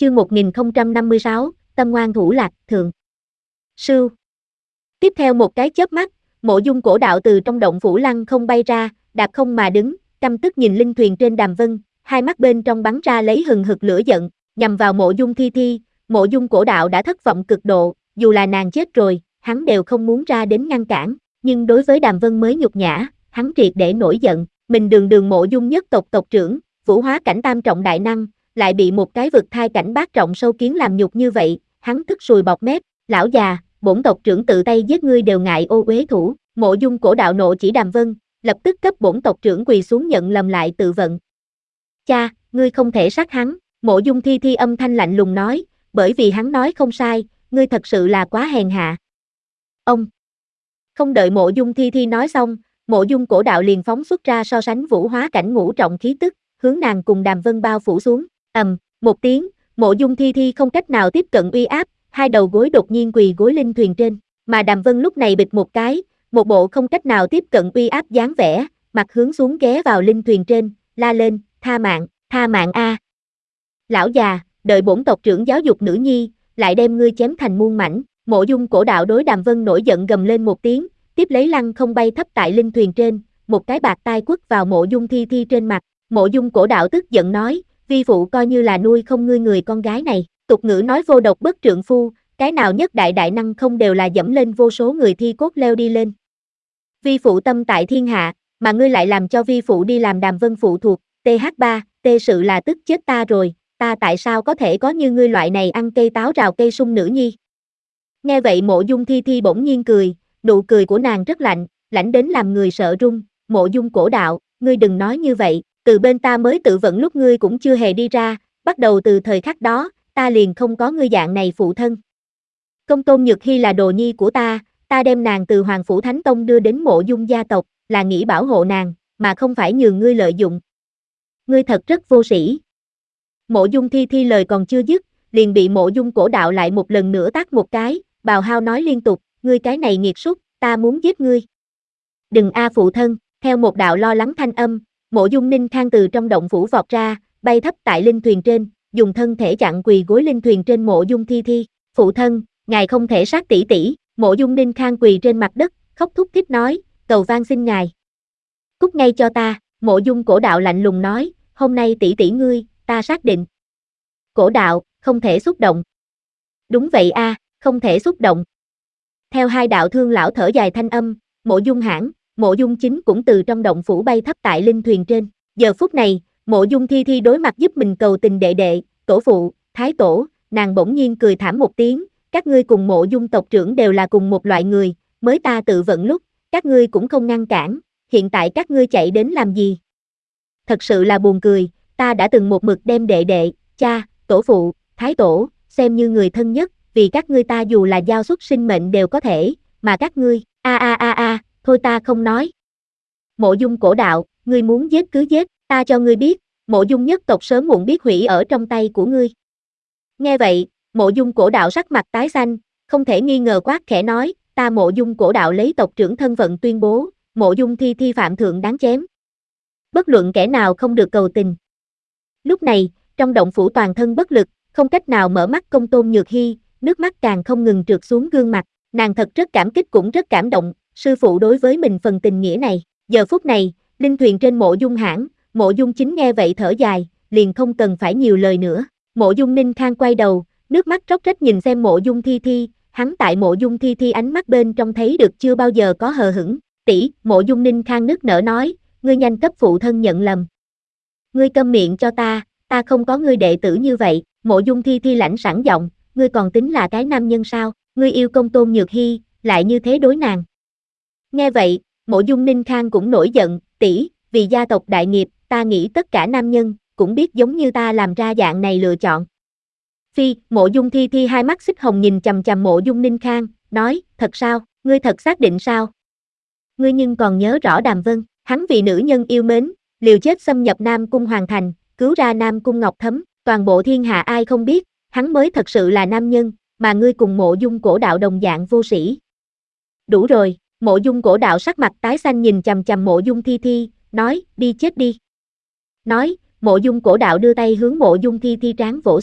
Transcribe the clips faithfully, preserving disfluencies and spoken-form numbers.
chương một nghìn không trăm năm mươi sáu, tâm ngoan thủ lạc, thượng. Sưu. Tiếp theo một cái chớp mắt, Mộ Dung Cổ Đạo từ trong động phủ lăng không bay ra, đạp không mà đứng, căm tức nhìn linh thuyền trên Đàm Vân, hai mắt bên trong bắn ra lấy hừng hực lửa giận, nhằm vào Mộ Dung Thi Thi. Mộ Dung Cổ Đạo đã thất vọng cực độ, dù là nàng chết rồi, hắn đều không muốn ra đến ngăn cản, nhưng đối với Đàm Vân mới nhục nhã, hắn triệt để nổi giận. Mình đường đường Mộ Dung nhất tộc tộc trưởng, vũ hóa cảnh tam trọng đại năng, lại bị một cái vực thai cảnh bát trọng sâu kiến làm nhục như vậy, hắn tức sùi bọt mép, lão già, bổn tộc trưởng tự tay giết ngươi đều ngại ô uế thủ. Mộ Dung Cổ Đạo nộ chỉ Đàm Vân, lập tức cấp bổn tộc trưởng quỳ xuống nhận lầm lại tự vận. Cha, ngươi không thể sát hắn, Mộ Dung Thi Thi âm thanh lạnh lùng nói, bởi vì hắn nói không sai, ngươi thật sự là quá hèn hạ. Ông. Không đợi Mộ Dung Thi Thi nói xong, Mộ Dung Cổ Đạo liền phóng xuất ra so sánh vũ hóa cảnh ngũ trọng khí tức, hướng nàng cùng Đàm Vân bao phủ xuống. Ầm, một tiếng, Mộ Dung Thi Thi không cách nào tiếp cận uy áp, hai đầu gối đột nhiên quỳ gối linh thuyền trên, mà Đàm Vân lúc này bịch một cái, một bộ không cách nào tiếp cận uy áp dáng vẻ, mặt hướng xuống ghé vào linh thuyền trên, la lên, tha mạng, tha mạng a. Lão già, đợi bổn tộc trưởng giáo dục nữ nhi, lại đem ngươi chém thành muôn mảnh. Mộ Dung Cổ Đạo đối Đàm Vân nổi giận gầm lên một tiếng, tiếp lấy lăng không bay thấp tại linh thuyền trên, một cái bạt tai quất vào Mộ Dung Thi Thi trên mặt. Mộ Dung Cổ Đạo tức giận nói, vi phụ coi như là nuôi không ngươi người con gái này, tục ngữ nói vô độc bất trượng phu, cái nào nhất đại đại năng không đều là dẫm lên vô số người thi cốt leo đi lên. Vi phụ tâm tại thiên hạ, mà ngươi lại làm cho vi phụ đi làm Đàm Vân phụ thuộc, T H ba, tê sự là tức chết ta rồi, ta tại sao có thể có như ngươi loại này ăn cây táo rào cây sung nữ nhi. Nghe vậy Mộ Dung Thi Thi bỗng nhiên cười, nụ cười của nàng rất lạnh, lạnh đến làm người sợ run. Mộ Dung Cổ Đạo, ngươi đừng nói như vậy, từ bên ta mới tự vận lúc ngươi cũng chưa hề đi ra, bắt đầu từ thời khắc đó, ta liền không có ngươi dạng này phụ thân. Công tôn Nhược Hy là đồ nhi của ta, ta đem nàng từ Hoàng Phủ Thánh Tông đưa đến Mộ Dung gia tộc, là nghĩ bảo hộ nàng, mà không phải nhường ngươi lợi dụng. Ngươi thật rất vô sĩ. Mộ Dung Thi Thi lời còn chưa dứt, liền bị Mộ Dung Cổ Đạo lại một lần nữa tát một cái, bào hao nói liên tục, ngươi cái này nghiệt súc, ta muốn giết ngươi. Đừng a phụ thân, theo một đạo lo lắng thanh âm, Mộ Dung Ninh Khang từ trong động phủ vọt ra, bay thấp tại linh thuyền trên, dùng thân thể chặn quỳ gối linh thuyền trên Mộ Dung Thi Thi. Phụ thân, ngài không thể sát tỷ tỷ. Mộ Dung Ninh Khang quỳ trên mặt đất, khóc thút thít nói, cầu van xin ngài. Cút ngay cho ta, Mộ Dung Cổ Đạo lạnh lùng nói, hôm nay tỷ tỷ ngươi, ta xác định. Cổ Đạo, không thể xúc động. Đúng vậy a, à, không thể xúc động. Theo hai đạo thương lão thở dài thanh âm, Mộ Dung Hãn, Mộ Dung Chính cũng từ trong động phủ bay thấp tại linh thuyền trên. Giờ phút này, Mộ Dung Thi Thi đối mặt giúp mình cầu tình đệ đệ, tổ phụ, thái tổ, nàng bỗng nhiên cười thảm một tiếng, các ngươi cùng Mộ Dung tộc trưởng đều là cùng một loại người, mới ta tự vận lúc, các ngươi cũng không ngăn cản, hiện tại các ngươi chạy đến làm gì? Thật sự là buồn cười, ta đã từng một mực đem đệ đệ, cha, tổ phụ, thái tổ, xem như người thân nhất, vì các ngươi ta dù là giao xuất sinh mệnh đều có thể, mà các ngươi, a a a a, thôi ta không nói. Mộ Dung Cổ Đạo, ngươi muốn giết cứ giết, ta cho ngươi biết, Mộ Dung nhất tộc sớm muộn biết hủy ở trong tay của ngươi. Nghe vậy, Mộ Dung Cổ Đạo sắc mặt tái xanh, không thể nghi ngờ quát khẽ nói, ta Mộ Dung Cổ Đạo lấy tộc trưởng thân phận tuyên bố, Mộ Dung Thi Thi phạm thượng đáng chém. Bất luận kẻ nào không được cầu tình. Lúc này, trong động phủ toàn thân bất lực, không cách nào mở mắt Công tôn Nhược Hy, nước mắt càng không ngừng trượt xuống gương mặt, nàng thật rất cảm kích cũng rất cảm động, sư phụ đối với mình phần tình nghĩa này. Giờ phút này, linh thuyền trên Mộ Dung Hãn, Mộ Dung Chính nghe vậy thở dài, liền không cần phải nhiều lời nữa. Mộ Dung Ninh Khang quay đầu, nước mắt róc rách nhìn xem Mộ Dung Thi Thi, hắn tại Mộ Dung Thi Thi ánh mắt bên trong thấy được chưa bao giờ có hờ hững. Tỷ, Mộ Dung Ninh Khang nức nở nói, ngươi nhanh cấp phụ thân nhận lầm. Ngươi câm miệng cho ta, ta không có ngươi đệ tử như vậy. Mộ Dung Thi Thi lãnh sẵn giọng, ngươi còn tính là cái nam nhân sao, ngươi yêu Công tôn Nhược Hy, lại như thế đối nàng. Nghe vậy, Mộ Dung Ninh Khang cũng nổi giận, tỷ, vì gia tộc đại nghiệp, ta nghĩ tất cả nam nhân, cũng biết giống như ta làm ra dạng này lựa chọn. Phi, Mộ Dung Thi Thi hai mắt xích hồng nhìn chằm chằm Mộ Dung Ninh Khang, nói, thật sao, ngươi thật xác định sao? Ngươi nhưng còn nhớ rõ Đàm Vân, hắn vì nữ nhân yêu mến, liều chết xâm nhập Nam Cung Hoàng Thành, cứu ra Nam Cung Ngọc Thấm, toàn bộ thiên hạ ai không biết, hắn mới thật sự là nam nhân, mà ngươi cùng Mộ Dung Cổ Đạo đồng dạng vô sĩ. Đủ rồi, Mộ Dung Cổ Đạo sắc mặt tái xanh nhìn chằm chằm Mộ Dung Thi Thi, nói, đi chết đi. Nói, Mộ Dung Cổ Đạo đưa tay hướng Mộ Dung Thi Thi trán vỗ xuống,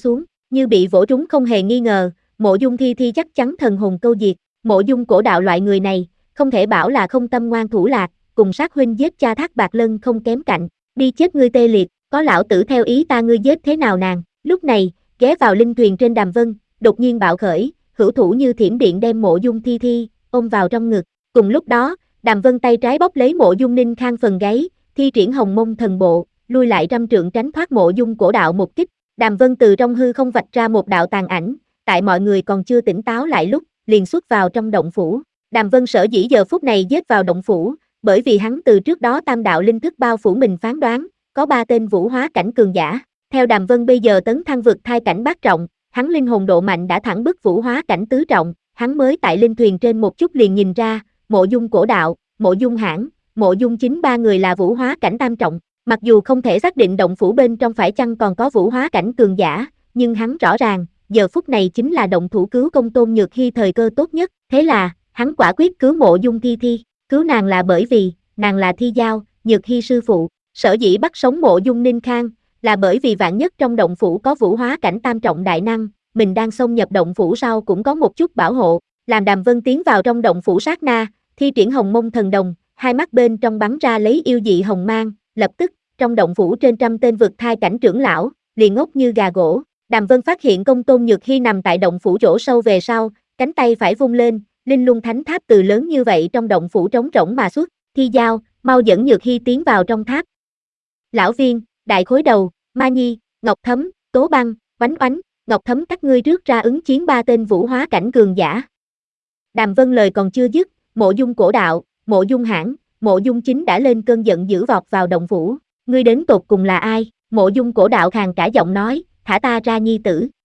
Như bị vỗ trúng không hề nghi ngờ, Mộ Dung Thi Thi chắc chắn thần hồn câu diệt. Mộ Dung Cổ Đạo loại người này, không thể bảo là không tâm ngoan thủ lạc, cùng sát huynh giết cha Thác Bạt Lân không kém cạnh. Đi chết ngươi tê liệt, có lão tử theo ý ta ngươi giết thế nào nàng. Lúc này, ghé vào linh thuyền trên Đàm Vân, đột nhiên bạo khởi, hữu thủ như thiểm điện đem Mộ Dung Thi Thi ôm vào trong ngực. Cùng lúc đó, Đàm Vân tay trái bóp lấy Mộ Dung Ninh Khang phần gáy, thi triển Hồng Mông Thần Bộ, lui lại trăm trượng tránh thoát Mộ Dung Cổ Đạo một kích. Đàm Vân từ trong hư không vạch ra một đạo tàn ảnh, tại mọi người còn chưa tỉnh táo lại lúc, liền xuất vào trong động phủ. Đàm Vân sở dĩ giờ phút này giết vào động phủ, bởi vì hắn từ trước đó tam đạo linh thức bao phủ mình phán đoán, có ba tên vũ hóa cảnh cường giả. Theo Đàm Vân bây giờ tấn thăng vực thai cảnh bát trọng, hắn linh hồn độ mạnh đã thẳng bức vũ hóa cảnh tứ trọng, hắn mới tại linh thuyền trên một chút liền nhìn ra, Mộ Dung Cổ Đạo, Mộ Dung Hãn, Mộ Dung Chính ba người là vũ hóa cảnh tam trọng. Mặc dù không thể xác định động phủ bên trong phải chăng còn có vũ hóa cảnh cường giả, nhưng hắn rõ ràng, giờ phút này chính là động thủ cứu công Tôn Nhược Hy thời cơ tốt nhất. Thế là, hắn quả quyết cứu Mộ Dung Thi Thi. Cứu nàng là bởi vì, nàng là Thi Giao, Nhược Hy sư phụ. Sở dĩ bắt sống Mộ Dung Ninh Khang, là bởi vì vạn nhất trong động phủ có vũ hóa cảnh tam trọng đại năng, mình đang xông nhập động phủ sau cũng có một chút bảo hộ. Làm Đàm Vân tiến vào trong động phủ sát na, thi triển Hồng Mông Thần Đồng, hai mắt bên trong bắn ra lấy yêu dị hồng mang, lập tức, trong động phủ trên trăm tên vực thai cảnh trưởng lão, liền ngốc như gà gỗ. Đàm Vân phát hiện công Tôn Nhược Hy nằm tại động phủ chỗ sâu về sau, cánh tay phải vung lên, linh luân thánh tháp từ lớn như vậy trong động phủ trống rỗng mà xuất. Thi Giao, mau dẫn Nhược Hy tiến vào trong tháp. Lão Viên, Đại Khối Đầu, Ma Nhi, Ngọc Thấm, Tố Băng, Oánh Oánh, Ngọc Thấm các ngươi rước ra ứng chiến ba tên vũ hóa cảnh cường giả. Đàm Vân lời còn chưa dứt, Mộ Dung Cổ Đạo, Mộ Dung Hãn, Mộ Dung Chính đã lên cơn giận dữ vọt vào động phủ. Ngươi đến tột cùng là ai? Mộ Dung Cổ Đạo khàn cả giọng nói, thả ta ra nhi tử.